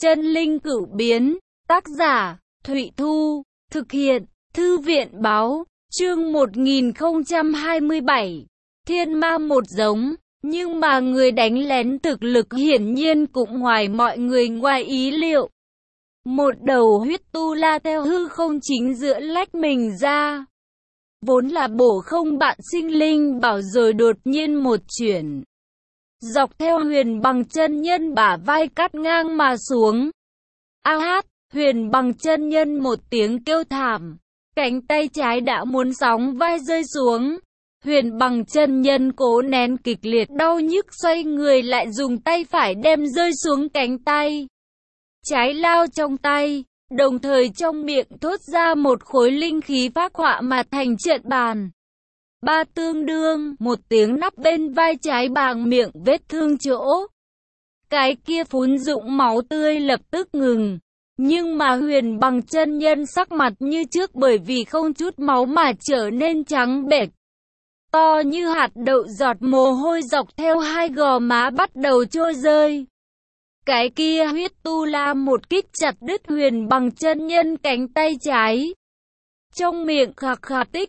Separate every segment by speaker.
Speaker 1: Chân linh cửu biến, tác giả, Thụy Thu, thực hiện, Thư viện báo, chương 1027, thiên ma một giống, nhưng mà người đánh lén thực lực hiển nhiên cũng ngoài mọi người ngoài ý liệu. Một đầu huyết tu la theo hư không chính giữa lách mình ra. Vốn là bổ không bạn sinh linh bảo rồi đột nhiên một chuyển. Dọc theo Huyền Bằng chân nhân bả vai cắt ngang mà xuống. A hát, Huyền Bằng chân nhân một tiếng kêu thảm. Cánh tay trái đã muốn sóng vai rơi xuống. Huyền Bằng chân nhân cố nén kịch liệt đau nhức xoay người lại dùng tay phải đem rơi xuống cánh tay trái lao trong tay, đồng thời trong miệng thốt ra một khối linh khí phác họa mà thành trận bàn. Ba tương đương, một tiếng nắp bên vai trái bàng miệng vết thương chỗ. Cái kia phún dũng máu tươi lập tức ngừng. Nhưng mà Huyền Bằng chân nhân sắc mặt như trước bởi vì không chút máu mà trở nên trắng bệch. To như hạt đậu, giọt mồ hôi dọc theo hai gò má bắt đầu trôi rơi. Cái kia huyết tu la một kích chặt đứt Huyền Bằng chân nhân cánh tay trái. Trong miệng khạc khạc tích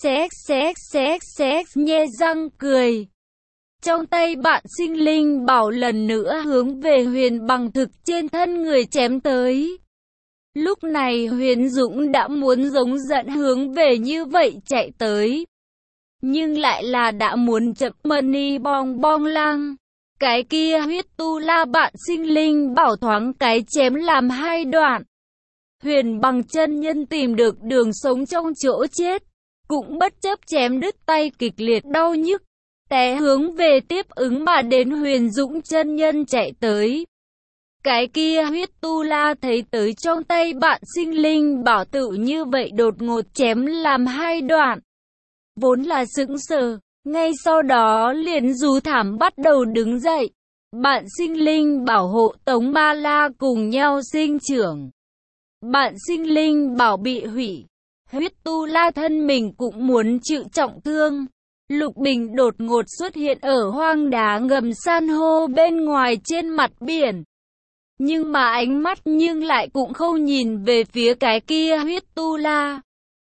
Speaker 1: xx nhe răng cười. Trong tay bạn sinh linh bảo lần nữa hướng về Huyền Bằng thực trên thân người chém tới. Lúc này Huyền Dũng đã muốn giống giận hướng về như vậy chạy tới. Nhưng lại là đã muốn chậm money bong bong lang. Cái kia huyết tu la bạn sinh linh bảo thoáng cái chém làm hai đoạn. Huyền Bằng chân nhân tìm được đường sống trong chỗ chết, cũng bất chấp chém đứt tay kịch liệt đau nhức, té hướng về tiếp ứng mà đến Huyền Dũng chân nhân chạy tới. Cái kia huyết tu la thấy tới trong tay bạn sinh linh bảo tự như vậy đột ngột chém làm hai đoạn. Vốn là sững sờ, ngay sau đó liền rú thảm bắt đầu đứng dậy. Bạn sinh linh bảo hộ Tống Ma La cùng nhau sinh trưởng. Bạn sinh linh bảo bị hủy. Huyết tu la thân mình cũng muốn chịu trọng thương. Lục Bình đột ngột xuất hiện ở hoang đá ngầm san hô bên ngoài trên mặt biển. Nhưng mà ánh mắt nhưng lại cũng không nhìn về phía cái kia huyết tu la,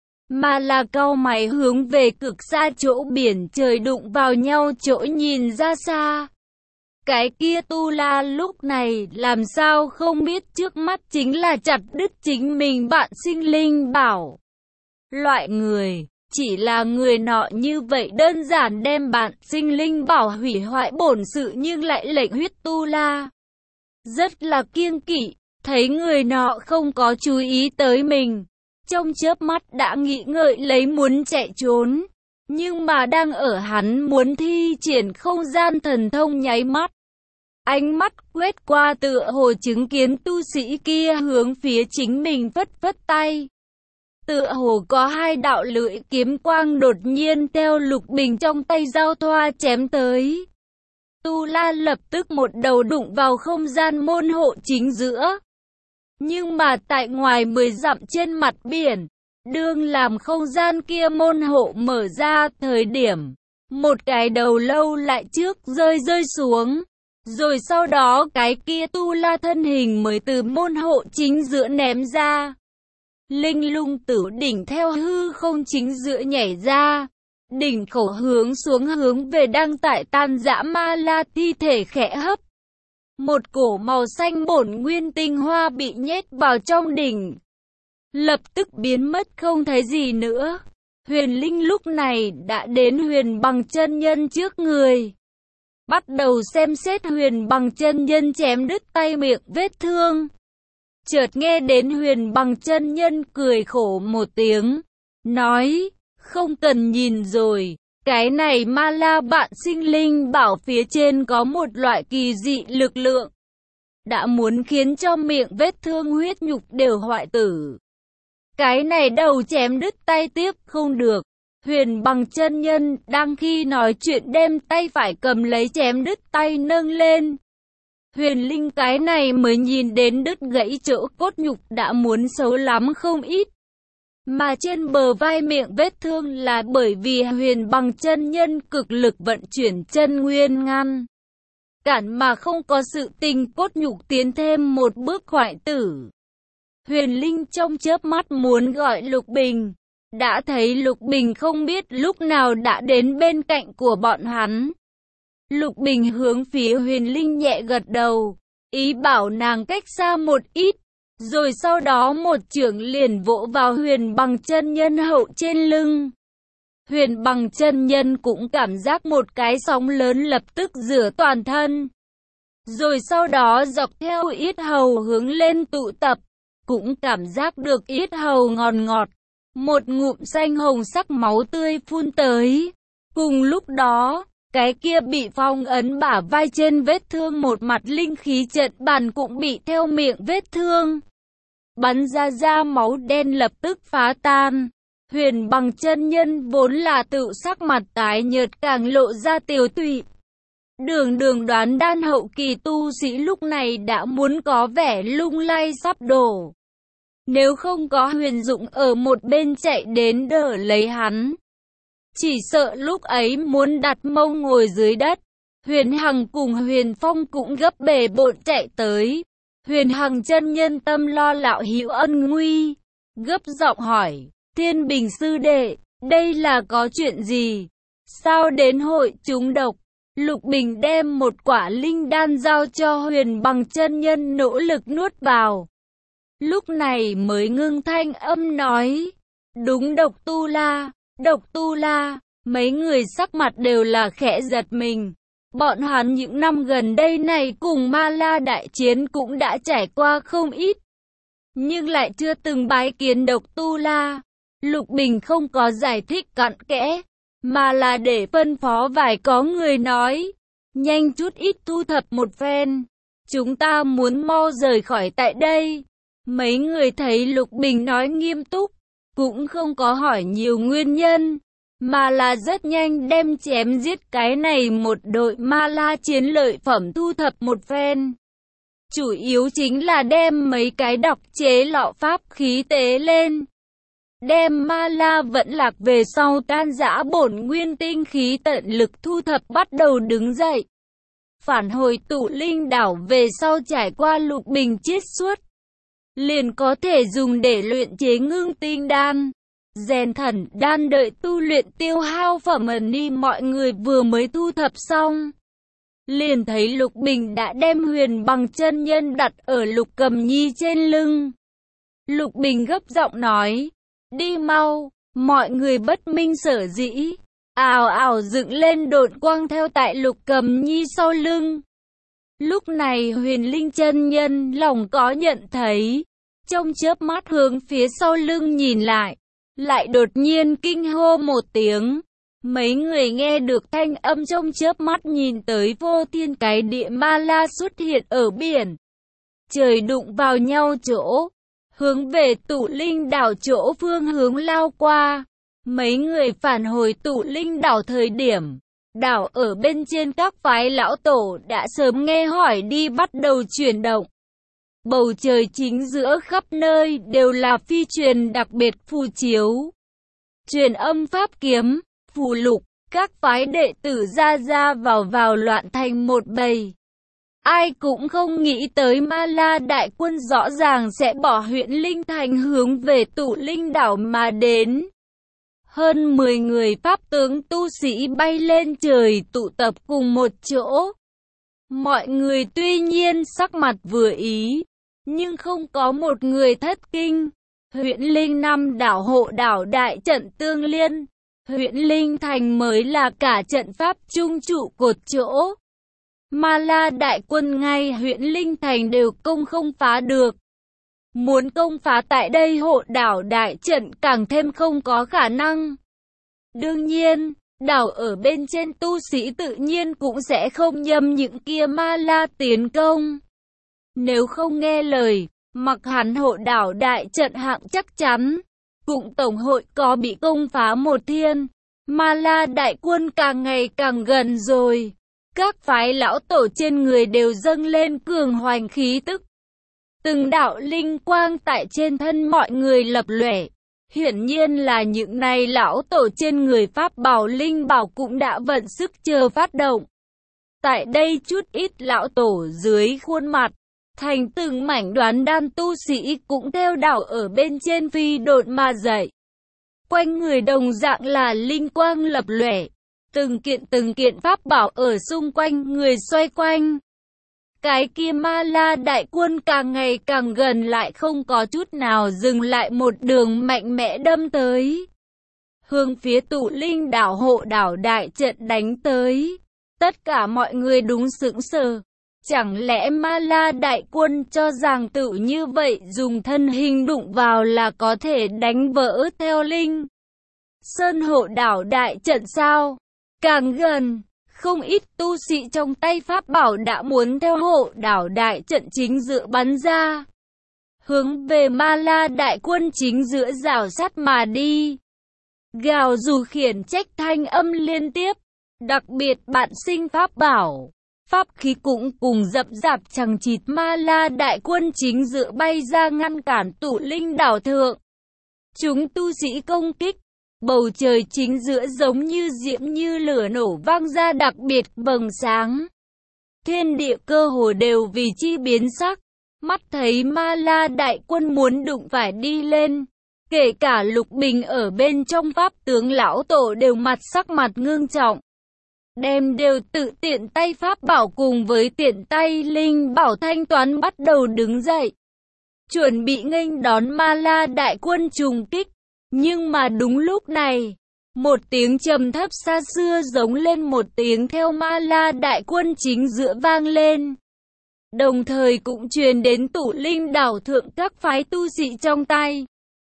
Speaker 1: mà là cau mày hướng về cực xa chỗ biển trời đụng vào nhau chỗ nhìn ra xa. Cái kia tu la lúc này làm sao không biết trước mắt chính là chặt đứt chính mình bạn sinh linh bảo. Loại người, chỉ là người nọ như vậy đơn giản đem bạn sinh linh bảo hủy hoại bổn sự nhưng lại lệnh huyết tu la rất là kiêng kỵ, thấy người nọ không có chú ý tới mình. Trong chớp mắt đã nghĩ ngợi lấy muốn chạy trốn, nhưng mà đang ở hắn muốn thi triển không gian thần thông nháy mắt. Ánh mắt quét qua tựa hồ chứng kiến tu sĩ kia hướng phía chính mình phất phất tay. Tựa hồ có hai đạo lưỡi kiếm quang đột nhiên theo Lục Bình trong tay giao thoa chém tới. Tu la lập tức một đầu đụng vào không gian môn hộ chính giữa. Nhưng mà tại ngoài 10 dặm trên mặt biển, đương làm không gian kia môn hộ mở ra thời điểm, một cái đầu lâu lại trước rơi xuống. Rồi sau đó cái kia tu la thân hình mới từ môn hộ chính giữa ném ra. Linh lung tử đỉnh theo hư không chính giữa nhảy ra. Đỉnh khẩu hướng xuống hướng về đang tại tan dã ma la thi thể khẽ hấp. Một cổ màu xanh bổn nguyên tinh hoa bị nhét vào trong đỉnh, lập tức biến mất không thấy gì nữa. Huyền Linh lúc này đã đến Huyền Bằng chân nhân trước người. Bắt đầu xem xét Huyền Bằng chân nhân chém đứt tay miệng vết thương. Chợt nghe đến Huyền Bằng chân nhân cười khổ một tiếng, nói, không cần nhìn rồi, cái này ma la bạn sinh linh bảo phía trên có một loại kỳ dị lực lượng, đã muốn khiến cho miệng vết thương huyết nhục đều hoại tử. Cái này đầu chém đứt tay tiếp không được. Huyền Bằng chân nhân đang khi nói chuyện đem tay phải cầm lấy chém đứt tay nâng lên. Huyền Linh cái này mới nhìn đến đứt gãy chỗ cốt nhục đã muốn xấu lắm không ít. Mà trên bờ vai miệng vết thương là bởi vì Huyền Bằng chân nhân cực lực vận chuyển chân nguyên ngăn. cản mà không có sự tình cốt nhục tiến thêm một bước hoại tử. Huyền Linh trong chớp mắt muốn gọi Lục Bình, đã thấy Lục Bình không biết lúc nào đã đến bên cạnh của bọn hắn. Lục Bình hướng phía Huyền Linh nhẹ gật đầu, ý bảo nàng cách xa một ít, rồi sau đó một chưởng liền vỗ vào Huyền Bằng chân nhân hậu trên lưng. Huyền Bằng chân nhân cũng cảm giác một cái sóng lớn lập tức rửa toàn thân. Rồi sau đó dọc theo yết hầu hướng lên tụ tập, cũng cảm giác được yết hầu ngọt ngọt. Một ngụm xanh hồng sắc máu tươi phun tới. Cùng lúc đó, cái kia bị phong ấn bả vai trên vết thương một mặt linh khí trận bàn cũng bị theo miệng vết thương bắn ra máu đen lập tức phá tan. Huyền Bằng chân nhân vốn là tự sắc mặt tái nhợt càng lộ ra tiều tụy. Đường đoán đan hậu kỳ tu sĩ lúc này đã muốn có vẻ lung lay sắp đổ. Nếu không có Huyền Dụng ở một bên chạy đến đỡ lấy hắn, chỉ sợ lúc ấy muốn đặt mông ngồi dưới đất. Huyền Hằng cùng Huyền Phong cũng gấp bề bộn chạy tới. Huyền Hằng chân nhân tâm lo Lão Hữu ân nguy, gấp giọng hỏi, Thiên Bình sư đệ, đây là có chuyện gì? Sao đến hội trúng độc? Lục Bình đem một quả linh đan giao cho Huyền Bằng chân nhân nỗ lực nuốt vào. Lúc này mới ngưng thanh âm nói, đúng độc tu la, mấy người sắc mặt đều là khẽ giật mình. Bọn hắn những năm gần đây này cùng Ma La đại chiến cũng đã trải qua không ít, nhưng lại chưa từng bái kiến độc tu la. Lục Bình không có giải thích cặn kẽ, mà là để phân phó vài có người nói, nhanh chút ít thu thập một phen, chúng ta muốn mau rời khỏi tại đây. Mấy người thấy Lục Bình nói nghiêm túc, cũng không có hỏi nhiều nguyên nhân, mà là rất nhanh đem chém giết cái này một đội Ma La chiến lợi phẩm thu thập một phen. Chủ yếu chính là đem mấy cái độc chế lọ pháp khí tế lên. Đem Ma La vẫn lạc về sau tan rã bổn nguyên tinh khí tận lực thu thập bắt đầu đứng dậy. Phản hồi tụ linh đảo về sau trải qua Lục Bình chiết xuất, liền có thể dùng để luyện chế ngưng tinh đan, rèn thần đan đợi tu luyện tiêu hao phẩm ẩn ni mọi người vừa mới thu thập xong. Liền thấy Lục Bình đã đem Huyền Bằng chân nhân đặt ở Lục Cầm Nhi trên lưng. Lục Bình gấp giọng nói, đi mau, mọi người bất minh sở dĩ, ào ào dựng lên độn quang theo tại Lục Cầm Nhi sau lưng. Lúc này Huyền Linh chân nhân lòng có nhận thấy, trong chớp mắt hướng phía sau lưng nhìn lại đột nhiên kinh hô một tiếng. Mấy người nghe được thanh âm trong chớp mắt nhìn tới vô thiên cái địa Ma La xuất hiện ở biển. Trời đụng vào nhau chỗ, hướng về tụ linh đảo chỗ phương hướng lao qua. Mấy người phản hồi tụ linh đảo thời điểm, đảo ở bên trên các phái lão tổ đã sớm nghe hỏi đi bắt đầu chuyển động. Bầu trời chính giữa khắp nơi đều là phi truyền đặc biệt phù chiếu, truyền âm pháp kiếm, phù lục, các phái đệ tử ra vào loạn thành một bầy. Ai cũng không nghĩ tới Ma La đại quân rõ ràng sẽ bỏ huyện Linh Thành hướng về tụ linh đảo mà đến. Hơn 10 người pháp tướng tu sĩ bay lên trời tụ tập cùng một chỗ. Mọi người tuy nhiên sắc mặt vừa ý, nhưng không có một người thất kinh. Huyện Linh năm đảo hộ đảo đại trận tương liên, huyện Linh Thành mới là cả trận pháp trung trụ cột chỗ. Ma La đại quân ngay huyện Linh Thành đều không phá được. Muốn công phá tại đây hộ đảo đại trận càng thêm không có khả năng. Đương nhiên, đảo ở bên trên tu sĩ tự nhiên cũng sẽ không nhầm những kia Ma La tiến công. Nếu không nghe lời, mặc hắn hộ đảo đại trận hạng chắc chắn, cũng tổng hội có bị công phá một thiên. Ma La đại quân càng ngày càng gần rồi. Các phái lão tổ trên người đều dâng lên cường hoành khí tức. Từng đạo linh quang tại trên thân mọi người lập lòe. Hiển nhiên là những này lão tổ trên người pháp bảo linh bảo cũng đã vận sức chờ phát động. Tại đây chút ít lão tổ dưới khuôn mặt, thành từng mảnh đoán đan tu sĩ cũng theo đảo ở bên trên phi độn mà dậy. Quanh người đồng dạng là linh quang lập lòe, từng kiện pháp bảo ở xung quanh người xoay quanh. Cái kia Ma La đại quân càng ngày càng gần, lại không có chút nào dừng lại, một đường mạnh mẽ đâm tới, hướng phía Tụ Linh đảo hộ đảo đại trận đánh tới. Tất cả mọi người đúng sững sờ. Chẳng lẽ Ma La đại quân cho rằng tự như vậy dùng thân hình đụng vào là có thể đánh vỡ theo Linh Sơn hộ đảo đại trận sao? Càng gần, không ít tu sĩ trong tay pháp bảo đã muốn theo hộ đảo đại trận chính giữa bắn ra, hướng về Ma La đại quân chính giữa rào sát mà đi. Gào dù khiển trách thanh âm liên tiếp, đặc biệt bạn sinh pháp bảo, pháp khí cũng cùng dập dạp chằng chịt Ma La đại quân chính giữa bay ra ngăn cản Tụ Linh đảo thượng. Chúng tu sĩ công kích, bầu trời chính giữa giống như diễm như lửa nổ vang ra đặc biệt bừng sáng. Thiên địa cơ hồ đều vì chi biến sắc, mắt thấy Ma La đại quân muốn đụng phải đi lên. Kể cả Lục Bình ở bên trong pháp tướng lão tổ đều sắc mặt ngưng trọng. Đem đều tự tiện tay pháp bảo cùng với tiện tay linh bảo thanh toán bắt đầu đứng dậy, chuẩn bị nghênh đón Ma La đại quân trùng kích. Nhưng mà đúng lúc này, một tiếng trầm thấp xa xưa giống lên một tiếng theo Ma La đại quân chính giữa vang lên. Đồng thời cũng truyền đến Tụ Linh đảo thượng các phái tu sĩ trong tay.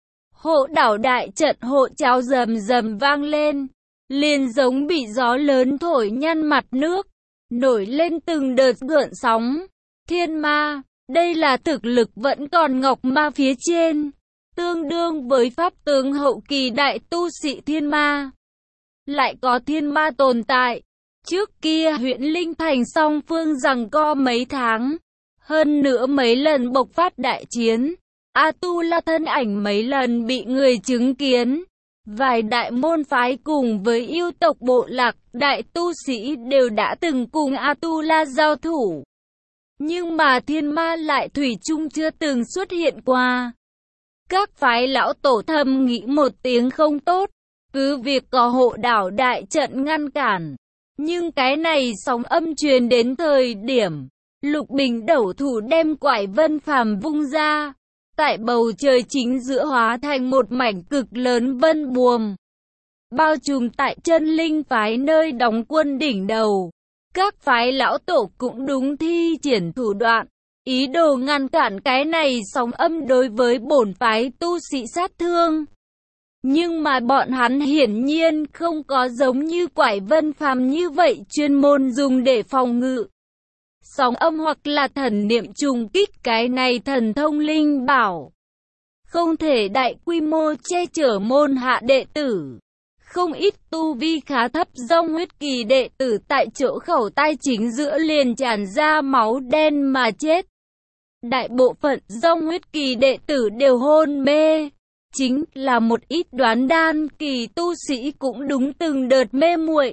Speaker 1: Hộ đảo đại trận hộ cháo rầm rầm vang lên, liền giống bị gió lớn thổi nhăn mặt nước, nổi lên từng đợt gợn sóng. Thiên ma, đây là thực lực vẫn còn ngọc ma phía trên, tương đương với pháp tướng hậu kỳ đại tu sĩ thiên ma. Lại có thiên ma tồn tại. Trước kia huyện Linh Thành song phương giằng co mấy tháng, hơn nữa mấy lần bộc phát đại chiến, A-tu-la thân ảnh mấy lần bị người chứng kiến. Vài đại môn phái cùng với yêu tộc bộ lạc, đại tu sĩ đều đã từng cùng A-tu-la giao thủ. Nhưng mà thiên ma lại thủy chung chưa từng xuất hiện qua. Các phái lão tổ thầm nghĩ một tiếng không tốt, cứ việc có hộ đảo đại trận ngăn cản. Nhưng cái này sóng âm truyền đến thời điểm Lục Bình đẩu thủ đem Quải Vân Phàm vung ra, tại bầu trời chính giữa hóa thành một mảnh cực lớn vân buồm, bao trùm tại chân linh phái nơi đóng quân đỉnh đầu. Các phái lão tổ cũng đúng thi triển thủ đoạn, ý đồ ngăn cản cái này sóng âm đối với bổn phái tu sĩ sát thương. Nhưng mà bọn hắn hiển nhiên không có giống như Quải Vân Phàm như vậy chuyên môn dùng để phòng ngự sóng âm hoặc là thần niệm trùng kích cái này thần thông linh bảo. Không thể đại quy mô che chở môn hạ đệ tử. Không ít tu vi khá thấp dòng huyết kỳ đệ tử tại chỗ khẩu tai chính giữa liền tràn ra máu đen mà chết. Đại bộ phận dòng huyết kỳ đệ tử đều hôn mê. Chính là một ít đoán đan kỳ tu sĩ cũng đúng từng đợt mê muội,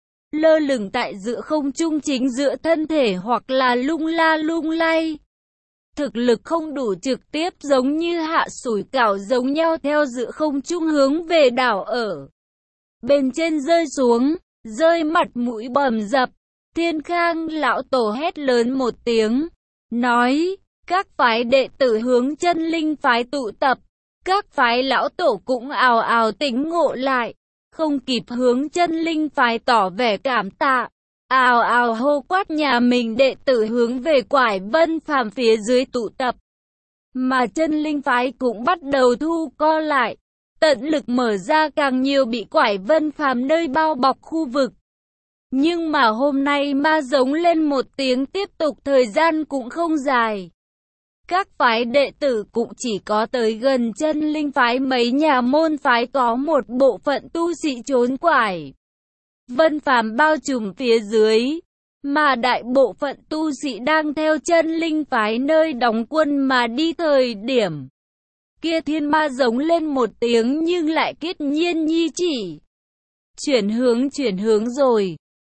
Speaker 1: lơ lửng tại giữa không trung chính giữa thân thể hoặc là lung la lung lay. Thực lực không đủ trực tiếp giống như hạ sủi cảo giống nhau theo giữa không trung hướng về đảo ở bên trên rơi xuống, rơi mặt mũi bầm dập. Thiên Khang lão tổ hét lớn một tiếng, nói, các phái đệ tử hướng chân linh phái tụ tập. Các phái lão tổ cũng ào ào tỉnh ngộ lại, không kịp hướng chân linh phái tỏ vẻ cảm tạ, ào ào hô quát nhà mình đệ tử hướng về Quải Vân Phàm phía dưới tụ tập. Mà chân linh phái cũng bắt đầu thu co lại, tận lực mở ra càng nhiều bị Quải Vân Phàm nơi bao bọc khu vực. Nhưng mà hôm nay ma giống lên một tiếng tiếp tục thời gian cũng không dài. Các phái đệ tử cũng chỉ có tới gần chân linh phái, mấy nhà môn phái có một bộ phận tu sĩ trốn Quải Vân Phàm bao trùm phía dưới, mà đại bộ phận tu sĩ đang theo chân linh phái nơi đóng quân mà đi. Thời điểm kia thiên ma giống lên một tiếng nhưng lại kết nhiên nhi chỉ. Chuyển hướng rồi.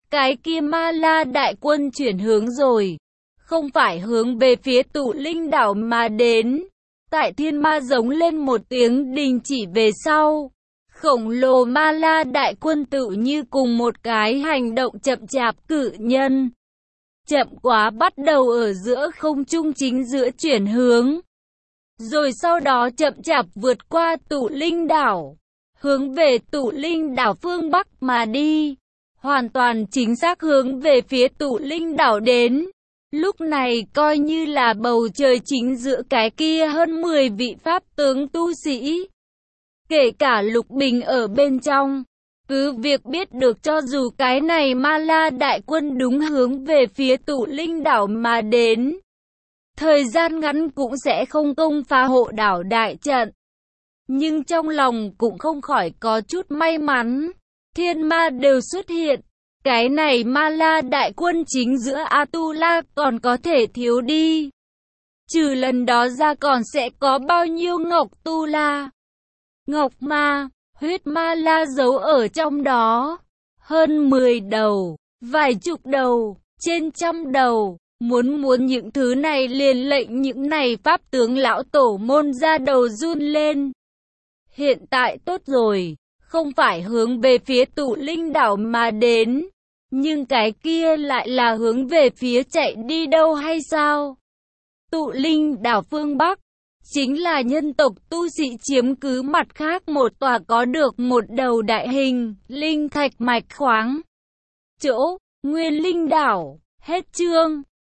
Speaker 1: cái kia Ma La đại quân chuyển hướng rồi. Không phải hướng về phía Tụ Linh đảo mà đến. Tại thiên ma giống lên một tiếng đình chỉ về sau. Khổng lồ Ma La đại quân tự như cùng một cái hành động chậm chạp cự nhân. Chậm quá bắt đầu ở giữa không trung chính giữa chuyển hướng. Rồi sau đó chậm chạp vượt qua Tụ Linh đảo. Hướng về Tụ Linh đảo phương Bắc mà đi. Hoàn toàn chính xác hướng về phía Tụ Linh đảo đến. Lúc này coi như là bầu trời chính giữa cái kia hơn 10 vị pháp tướng tu sĩ. Kể cả Lục Bình ở bên trong. Cứ việc biết được cho dù cái này Ma La đại quân đúng hướng về phía Tụ Linh đảo mà đến. Thời gian ngắn cũng sẽ không công phá hộ đảo đại trận. Nhưng trong lòng cũng không khỏi có chút may mắn. Thiên ma đều xuất hiện. Cái này Ma La đại quân chính giữa Atula còn có thể thiếu đi. Trừ lần đó ra còn sẽ có bao nhiêu Ngọc Tu La, Ngọc Ma, huyết Ma La giấu ở trong đó. Hơn 10 đầu, vài chục đầu, trên trăm đầu. Muốn những thứ này liền lệnh những này pháp tướng lão tổ môn ra đầu run lên. Hiện tại tốt rồi, không phải hướng về phía Tụ Linh đảo mà đến. Nhưng cái kia lại là hướng về phía chạy đi đâu hay sao? Tụ Linh đảo phương Bắc, chính là nhân tộc tu sĩ chiếm cứ mặt khác một tòa có được một đầu đại hình, linh thạch mạch khoáng. Chỗ, Nguyên Linh đảo, hết chương.